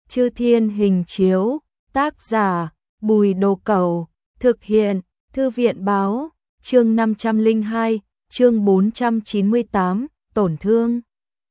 Chư Thiên hình chiếu, tác giả, Bùi Đồ Cẩu, thực hiện, Thư viện báo, chương 502, chương 498, tổn thương.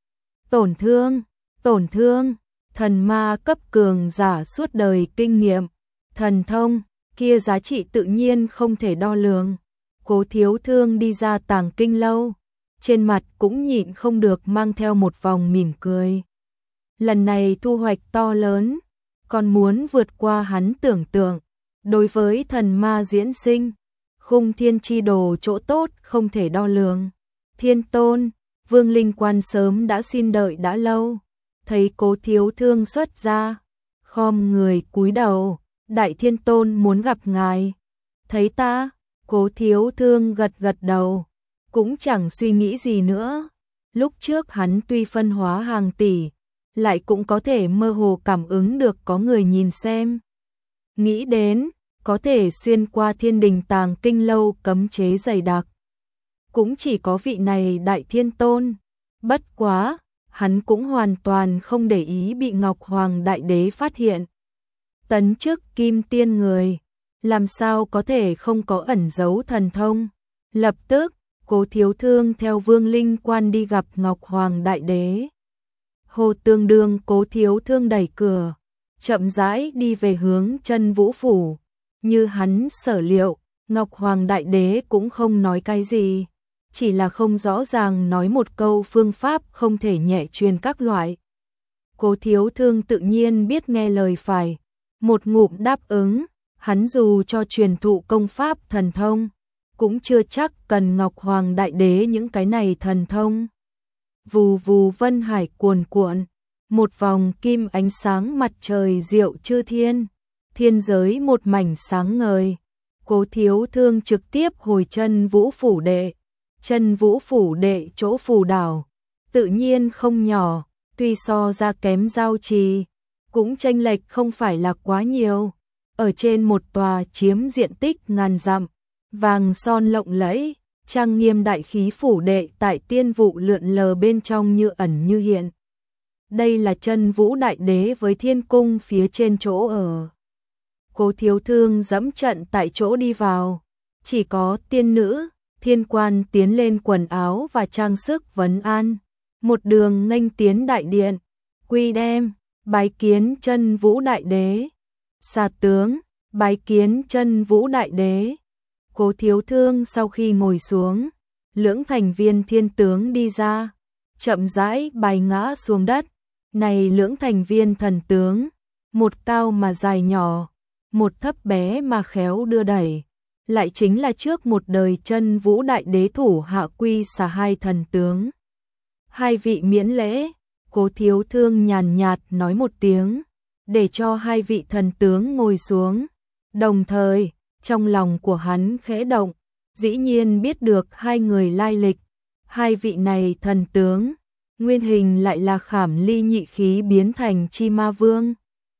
Tổn thương, thần ma cấp cường giả suốt đời kinh nghiệm, thần thông, kia giá trị tự nhiên không thể đo lường. Cố Thiếu Thương đi ra Tàng Kinh Lâu, trên mặt cũng nhịn không được mang theo một vòng mỉm cười. Lần này thu hoạch to lớn, còn muốn vượt qua hắn tưởng tượng. Đối với thần ma diễn sinh, Khung Thiên chi đồ chỗ tốt không thể đo lường. Thiên Tôn, Vương Linh Quan sớm đã xin đợi đã lâu, thấy Cố Thiếu Thương xuất ra, khom người cúi đầu, Đại Thiên Tôn muốn gặp ngài. Thấy ta? Cố Thiếu Thương gật gật đầu, cũng chẳng suy nghĩ gì nữa. Lúc trước hắn tuy phân hóa hàng tỷ, lại cũng có thể mơ hồ cảm ứng được có người nhìn xem. Nghĩ đến, có thể xuyên qua Thiên Đình Tàng Kinh Lâu cấm chế dày đặc. Cũng chỉ có vị này Đại Thiên Tôn. Bất quá, hắn cũng hoàn toàn không để ý bị Ngọc Hoàng Đại Đế phát hiện. Tấn chức Kim Tiên người, làm sao có thể không có ẩn giấu thần thông. Lập tức, Cố Thiếu Thương theo Vương Linh Quan đi gặp Ngọc Hoàng Đại Đế. Hồ tương đương Cố Thiếu Thương đẩy cửa, chậm rãi đi về hướng Chân Vũ Phủ. Như hắn sở liệu, Ngọc Hoàng Đại Đế cũng không nói cái gì, chỉ là không rõ ràng nói một câu phương pháp không thể nhẹ truyền các loại. Cố Thiếu Thương tự nhiên biết nghe lời phải, một ngụm đáp ứng. Hắn dù cho truyền thụ công pháp thần thông, cũng chưa chắc cần Ngọc Hoàng Đại Đế những cái này thần thông. Vù vù vân hải cuồn cuộn, một vòng kim ánh sáng mặt trời diệu chư thiên, thiên giới một mảnh sáng ngời. Cố Thiếu Thương trực tiếp hồi Chân Vũ Phủ đệ. Chân Vũ Phủ đệ chỗ phù đảo, tự nhiên không nhỏ, tuy so ra kém Giao Trì, cũng chênh lệch không phải là quá nhiều. Ở trên một tòa chiếm diện tích ngàn dặm, vàng son lộng lẫy, trang nghiêm đại khí phủ đệ tại tiên vụ lượn lờ bên trong như ẩn như hiện. Đây là Chân Vũ Đại Đế với thiên cung phía trên chỗ ở. Cố Thiếu Thương dẫm trận tại chỗ đi vào, chỉ có tiên nữ, thiên quan tiến lên quần áo và trang sức vấn an, một đường nghênh tiến đại điện, quy đem, bái kiến Chân Vũ Đại Đế. Xà tướng, bái kiến Chân Vũ Đại Đế. Cố Thiếu Thương sau khi ngồi xuống, lưỡng thành viên thiên tướng đi ra, chậm rãi bài ngã xuống đất. Này lưỡng thành viên thần tướng, một cao mà dài nhỏ, một thấp bé mà khéo đưa đẩy, lại chính là trước một đời Chân Vũ Đại Đế thủ hạ quy xà hai thần tướng. Hai vị miễn lễ. Cố Thiếu Thương nhàn nhạt nói một tiếng, để cho hai vị thần tướng ngồi xuống. Đồng thời, trong lòng của hắn khẽ động, dĩ nhiên biết được hai người lai lịch. Hai vị này thần tướng, nguyên hình lại là Khảm Ly nhị khí biến thành Chi Ma Vương.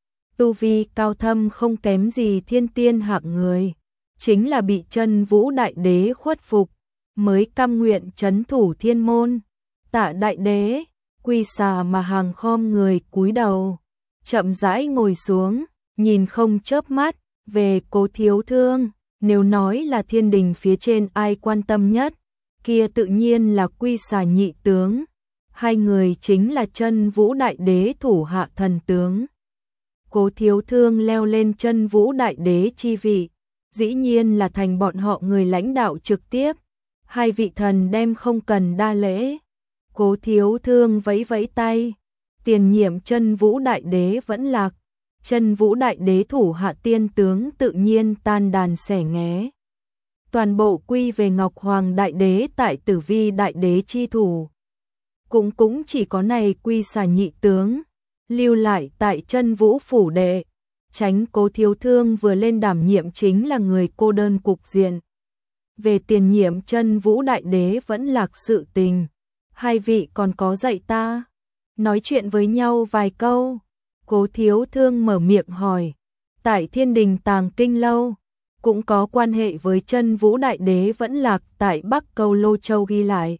Tu vi cao thâm không kém gì thiên tiên hạng người, chính là bị Chân Vũ Đại Đế khuất phục, mới cam nguyện trấn thủ thiên môn. Tạ Đại Đế, quy xà mà hàng khom người cúi đầu, chậm rãi ngồi xuống, nhìn không chớp mắt về Cố Thiếu Thương. Nếu nói là thiên đình phía trên ai quan tâm nhất, kia tự nhiên là quy xà nhị tướng. Hai người chính là Chân Vũ Đại Đế thủ hạ thần tướng. Cố Thiếu Thương leo lên Chân Vũ Đại Đế chi vị, dĩ nhiên là thành bọn họ người lãnh đạo trực tiếp. Hai vị thần đem không cần đa lễ. Cố Thiếu Thương vẫy vẫy tay, tiền nhiệm Chân Vũ Đại Đế vẫn lạc. Chân Vũ Đại Đế thủ hạ tiên tướng tự nhiên tan đàn xẻ nghé. Toàn bộ quy về Ngọc Hoàng Đại Đế tại Tử Vi Đại Đế chi thủ. Cũng chỉ có này quy xà nhị tướng, lưu lại tại Chân Vũ Phủ đệ, tránh Cố Thiếu Thương vừa lên đảm nhiệm chính là người cô đơn cục diện. Về tiền nhiệm Chân Vũ Đại Đế vẫn lạc sự tình, hai vị còn có dạy ta, nói chuyện với nhau vài câu. Cố Thiếu Thương mở miệng hỏi, tại Thiên Đình Tàng Kinh Lâu, cũng có quan hệ với Chân Vũ Đại Đế vẫn lạc tại Bắc Câu Lô Châu ghi lại.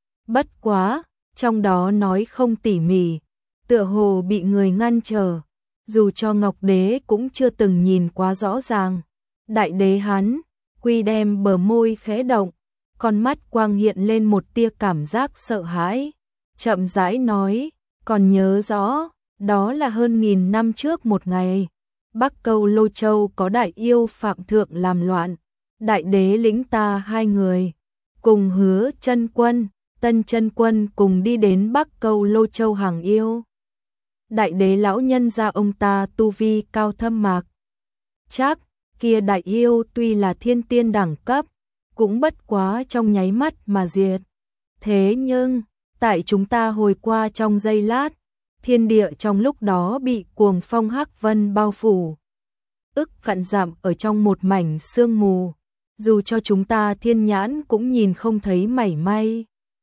Bất quá, trong đó nói không tỉ mỉ, tựa hồ bị người ngăn trở. dù cho Ngọc Đế cũng chưa từng nhìn quá rõ ràng. Đại đế hắn, Quy đem bờ môi khẽ động, con mắt quang hiện lên một tia cảm giác sợ hãi, chậm rãi nói, còn nhớ rõ, đó là hơn 1000 năm trước một ngày, Bắc Câu Lô Châu có đại yêu Phạm Thượng làm loạn, đại đế lĩnh ta 2 người, cùng Hứa Chân Quân, Tân Chân Quân cùng đi đến Bắc Câu Lô Châu hàng yêu. Đại đế lão nhân gia ông ta tu vi cao thâm mạc chắc, kia đại yêu tuy là thiên tiên đẳng cấp, cũng bất quá trong nháy mắt mà diệt. Thế nhưng, tại chúng ta hồi qua trong giây lát, thiên địa trong lúc đó bị cuồng phong hắc vân bao phủ. Ức vạn dặm ở trong một mảnh sương mù, dù cho chúng ta thiên nhãn cũng nhìn không thấy mảy may.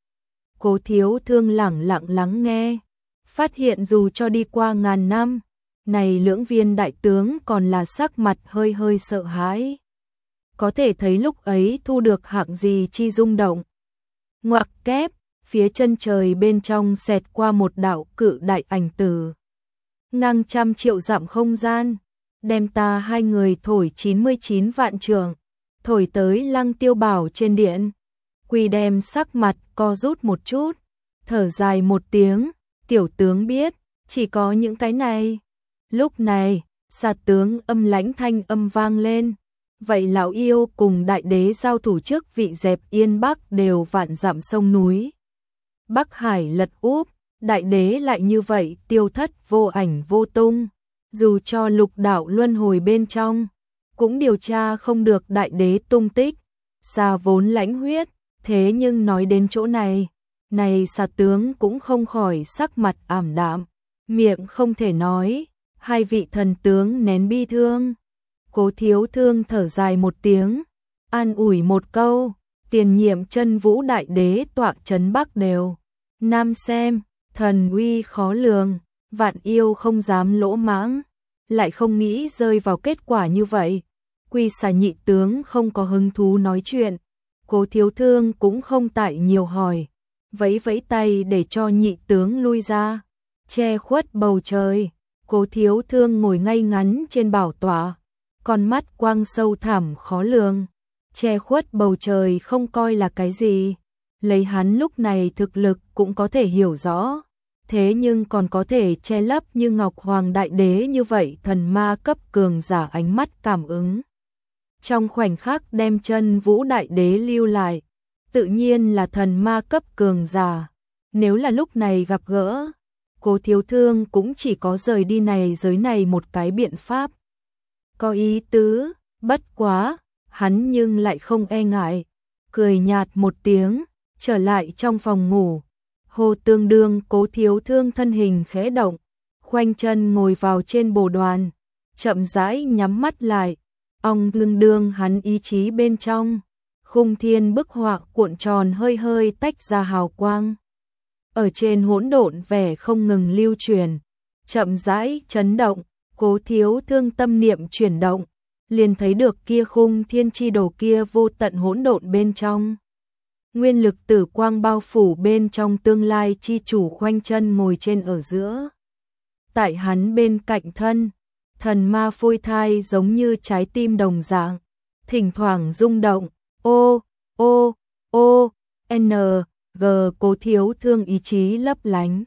Cố Thiếu Thương lẳng lặng lắng nghe, phát hiện dù cho đi qua ngàn năm, này lưỡng viên đại tướng còn là sắc mặt hơi hơi sợ hãi. Có thể thấy lúc ấy thu được hạng gì chi rung động. Ngoặc kép, phía chân trời bên trong xẹt qua một đạo cự đại ảnh tử. Ngang trăm triệu dặm không gian, đem ta 2 người thổi 99 vạn trường, thổi tới Lăng Tiêu Bảo trên điện. Quy đem sắc mặt co rút một chút, thở dài một tiếng, tiểu tướng biết, chỉ có những cái này. Lúc này, Xà tướng âm lãnh thanh âm vang lên, vậy lão yêu cùng đại đế giao thủ trước vị dẹp Yên Bắc đều vạn dặm sông núi. Bắc Hải lật úp, đại đế lại như vậy tiêu thất vô ảnh vô tung, dù cho lục đạo luân hồi bên trong, cũng điều tra không được đại đế tung tích. Xà vốn lãnh huyết, thế nhưng nói đến chỗ này, Xà tướng cũng không khỏi sắc mặt ảm đạm, miệng không thể nói, 2 vị thần tướng nén bi thương. Cố Thiếu Thương thở dài một tiếng, an ủi một câu, tiền nhiệm Chân Vũ đại đế tọa trấn Bắc đều. Nam xem, thần uy khó lường, vạn yêu không dám lỗ mãng, lại không nghĩ rơi vào kết quả như vậy. Quy Xà nhị tướng không có hứng thú nói chuyện, Cố Thiếu Thương cũng không tại nhiều hỏi, vẫy vẫy tay để cho nhị tướng lui ra, che khuất bầu trời. Cố Thiếu Thương ngồi ngay ngắn trên bảo tọa, con mắt quang sâu thẳm khó lường, che khuất bầu trời không coi là cái gì, lấy hắn lúc này thực lực cũng có thể hiểu rõ, thế nhưng còn có thể che lấp như Ngọc Hoàng đại đế như vậy thần ma cấp cường giả ánh mắt cảm ứng. Trong khoảnh khắc đem Chân Vũ đại đế lưu lại, tự nhiên là thần ma cấp cường giả, nếu là lúc này gặp gỡ, Cố Thiếu Thương cũng chỉ có rời đi này giới này một cái biện pháp. Có ý tứ, bất quá, hắn nhưng lại không e ngại, cười nhạt một tiếng, trở lại trong phòng ngủ. Hồ tương đương Cố Thiếu Thương thân hình khẽ động, khoanh chân ngồi vào trên bồ đoàn, chậm rãi nhắm mắt lại, ong lưng đương hắn ý chí bên trong, khung thiên bức họa cuộn tròn hơi hơi tách ra hào quang. Ở trên hỗn độn vẻ không ngừng lưu truyền, chậm rãi chấn động, Cố Thiếu Thương tâm niệm chuyển động, liền thấy được kia khung thiên chi đồ kia vô tận hỗn độn bên trong. Nguyên lực tử quang bao phủ bên trong tương lai chi chủ khoanh chân ngồi trên ở giữa. Tại hắn bên cạnh thân, thần ma phôi thai giống như trái tim đồng dạng, thỉnh thoảng rung động, ô, ô, ô, n, g. Cố Thiếu Thương ý chí lấp lánh.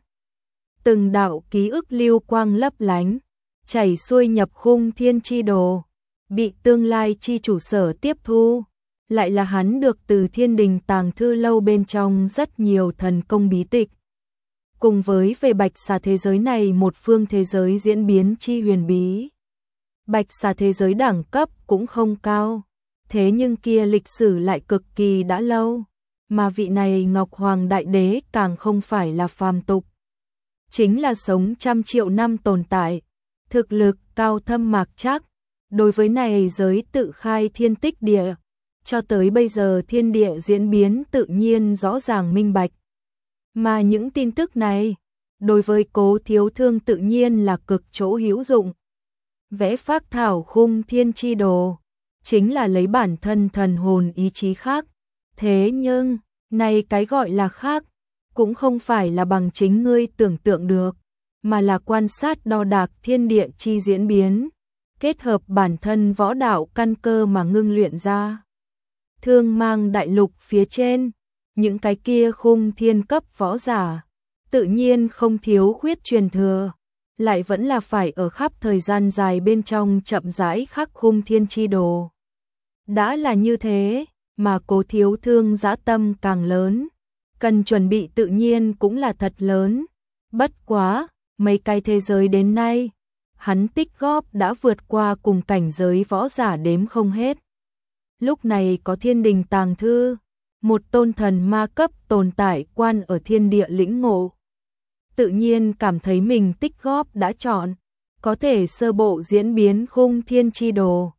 Từng đạo ký ức lưu quang lấp lánh, chảy xuôi nhập khung thiên chi đồ, bị tương lai chi chủ sở tiếp thu, lại là hắn được từ Thiên Đình tàng thư lâu bên trong rất nhiều thần công bí tịch. Cùng với về Bạch Xà thế giới này một phương thế giới diễn biến chi huyền bí. Bạch Xà thế giới đẳng cấp cũng không cao, thế nhưng kia lịch sử lại cực kỳ đã lâu, mà vị này Ngọc Hoàng đại đế càng không phải là phàm tục, chính là sống trăm triệu năm tồn tại, thực lực cao thâm mạc trắc. Đối với này giới tự khai thiên tích địa, cho tới bây giờ thiên địa diễn biến tự nhiên rõ ràng minh bạch. Mà những tin tức này, đối với Cố Thiếu Thương tự nhiên là cực chỗ hữu dụng. Vẽ phác thảo khung thiên chi đồ, chính là lấy bản thân thần hồn ý chí khác. Thế nhưng, này cái gọi là khác, cũng không phải là bằng chính ngươi tưởng tượng được. mà là quan sát đo đạc thiên địa chi diễn biến, kết hợp bản thân võ đạo căn cơ mà ngưng luyện ra. Thương Mang đại lục phía trên, những cái kia khung thiên cấp võ giả, tự nhiên không thiếu khuyết truyền thừa, lại vẫn là phải ở khắp thời gian dài bên trong chậm rãi khắc khung thiên chi đồ. Đã là như thế, mà Cố Thiếu Thương dã tâm càng lớn, cần chuẩn bị tự nhiên cũng là thật lớn. Bất quá, mấy cái thế giới đến nay, hắn tích góp đã vượt qua cùng cảnh giới võ giả đếm không hết. Lúc này có Thiên Đình tàng thư, một tôn thần ma cấp tồn tại quan ở thiên địa lĩnh ngộ. Tự nhiên cảm thấy mình tích góp đã chọn, có thể sơ bộ diễn biến khung thiên chi đồ.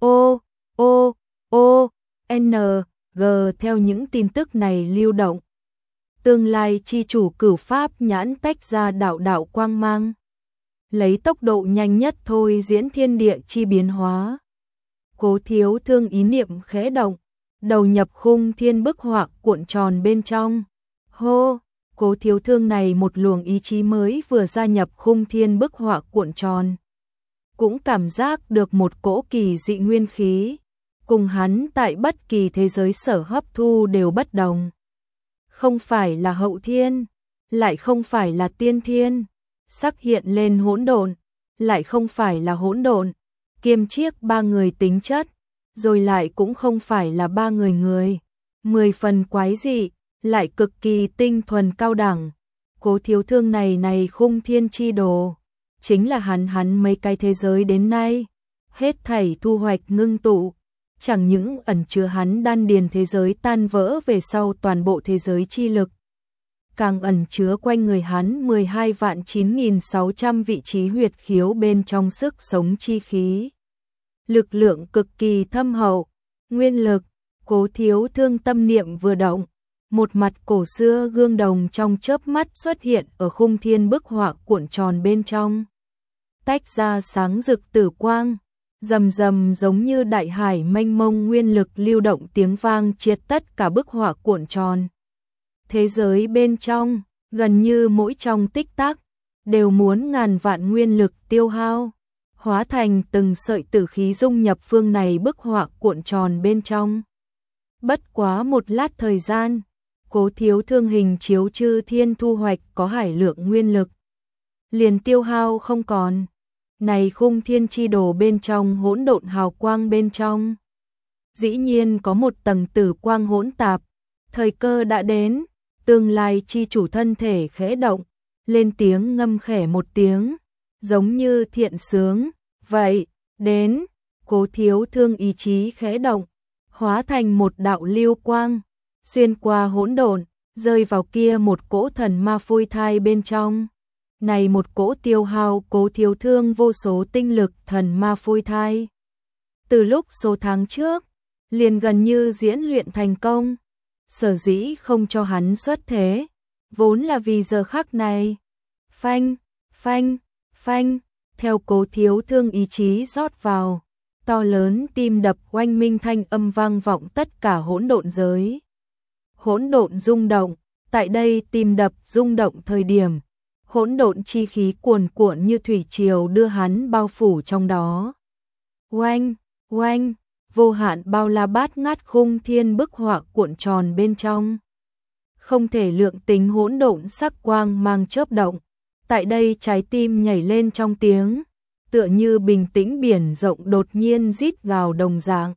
G theo những tin tức này lưu động. Tương lai chi chủ cửu pháp nhãn tách ra đạo quang mang. Lấy tốc độ nhanh nhất thôi diễn thiên địa chi biến hóa. Cố Thiếu Thương ý niệm khẽ động, đầu nhập khung thiên bức họa cuộn tròn bên trong. Hô, Cố Thiếu Thương này một luồng ý chí mới vừa gia nhập khung thiên bức họa cuộn tròn. Cũng cảm giác được một cỗ kỳ dị nguyên khí, cùng hắn tại bất kỳ thế giới sở hấp thu đều bất đồng. Không phải là hậu thiên, lại không phải là tiên thiên, sắc hiện lên hỗn độn, lại không phải là hỗn độn, kiêm chiếc ba người tính chất, rồi lại cũng không phải là ba người, 10 phần quái dị, lại cực kỳ tinh thuần cao đẳng. Cố Thiếu Thương này khung thiên chi đồ, chính là hắn mấy cái thế giới đến nay, hết thảy thu hoạch ngưng tụ, chẳng những ẩn chứa hắn đan điền thế giới tan vỡ về sau toàn bộ thế giới chi lực, càng ẩn chứa quanh người hắn 12.9.600 vị trí huyệt khiếu bên trong sức sống chi khí. Lực lượng cực kỳ thâm hậu, nguyên lực. Cố Thiếu Thương tâm niệm vừa động, một mặt cổ xưa gương đồng trong chớp mắt xuất hiện ở khung thiên bức họa cuộn tròn bên trong, tách ra sáng rực tử quang, rầm rầm giống như đại hải mênh mông nguyên lực lưu động tiếng vang triệt tất cả bức họa cuộn tròn. Thế giới bên trong, gần như mỗi trong tích tắc, đều muốn ngàn vạn nguyên lực tiêu hao, hóa thành từng sợi tử khí dung nhập phương này bức họa cuộn tròn bên trong. Bất quá một lát thời gian, Cố Thiếu Thương hình chiếu chư thiên thu hoạch có hải lượng nguyên lực, liền tiêu hao không còn. Này khung thiên chi đồ bên trong hỗn độn hào quang bên trong, dĩ nhiên có một tầng tử quang hỗn tạp. Thời cơ đã đến, tương lai chi chủ thân thể khẽ động, lên tiếng ngâm khẽ một tiếng, giống như thiện sướng. Vậy, đến, Cố Thiếu Thương ý chí khẽ động, hóa thành một đạo lưu quang, xuyên qua hỗn độn, rơi vào kia một cỗ thần ma phôi thai bên trong. Này một cỗ tiêu hao Cố Thiếu Thương vô số tinh lực thần ma phôi thai. Từ lúc số tháng trước, liền gần như diễn luyện thành công. Sở dĩ không cho hắn xuất thế, vốn là vì giờ khắc này. Phanh, phanh, phanh, theo Cố Thiếu Thương ý chí rót vào, to lớn tim đập oanh minh thanh âm vang vọng tất cả hỗn độn giới. Hỗn độn rung động, tại đây tim đập rung động thời điểm, hỗn độn chi khí cuồn cuộn như thủy triều đưa hắn bao phủ trong đó. Oanh, oanh, vô hạn bao la bát ngát khung thiên bức họa cuộn tròn bên trong. Không thể lượng tính hỗn độn sắc quang mang chớp động, tại đây trái tim nhảy lên trong tiếng, tựa như bình tĩnh biển rộng đột nhiên rít gào đồng dạng.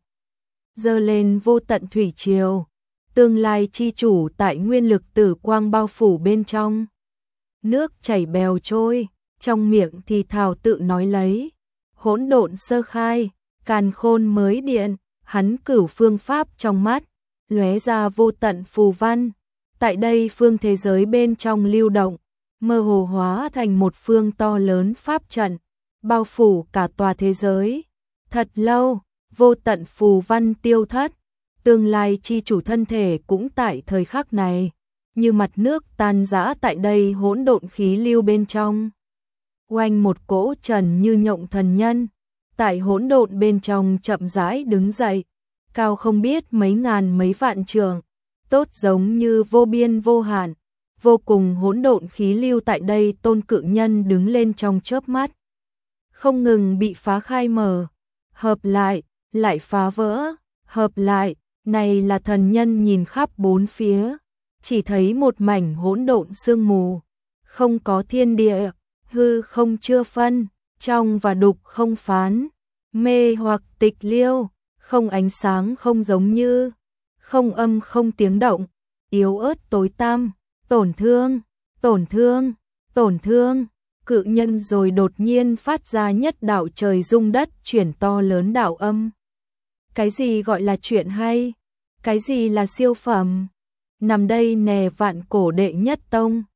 Dơ lên vô tận thủy triều, tương lai chi chủ tại nguyên lực tử quang bao phủ bên trong. Nước chảy bèo trôi, trong miệng thì thào tự nói lấy. Hỗn độn sơ khai, càn khôn mới điện, hắn cửu phương pháp trong mắt, lóe ra vô tận phù văn. Tại đây phương thế giới bên trong lưu động, mơ hồ hóa thành một phương to lớn pháp trận, bao phủ cả tòa thế giới. Thật lâu, vô tận phù văn tiêu thất, tương lai chi chủ thân thể cũng tại thời khắc này, như mặt nước tan rã tại đây hỗn độn khí lưu bên trong. Oanh một cỗ trần như nhộng thần nhân, tại hỗn độn bên trong chậm rãi đứng dậy, cao không biết mấy ngàn mấy vạn trường, tốt giống như vô biên vô hạn, vô cùng hỗn độn khí lưu tại đây tôn cự nhân đứng lên trong chớp mắt. Không ngừng bị phá khai mở, hợp lại phá vỡ, hợp lại, này là thần nhân nhìn khắp bốn phía, chỉ thấy một mảnh hỗn độn sương mù, không có thiên địa, hư không chưa phân, trong và đục không phán, mê hoặc tịch liêu, không ánh sáng không giống như, không âm không tiếng động, yếu ớt tối tăm, tổn thương, cự nhân rồi đột nhiên phát ra nhất đạo trời rung đất chuyển to lớn đạo âm. Cái gì gọi là chuyện hay? Cái gì là siêu phẩm? Nằm đây nè vạn cổ đệ nhất tông.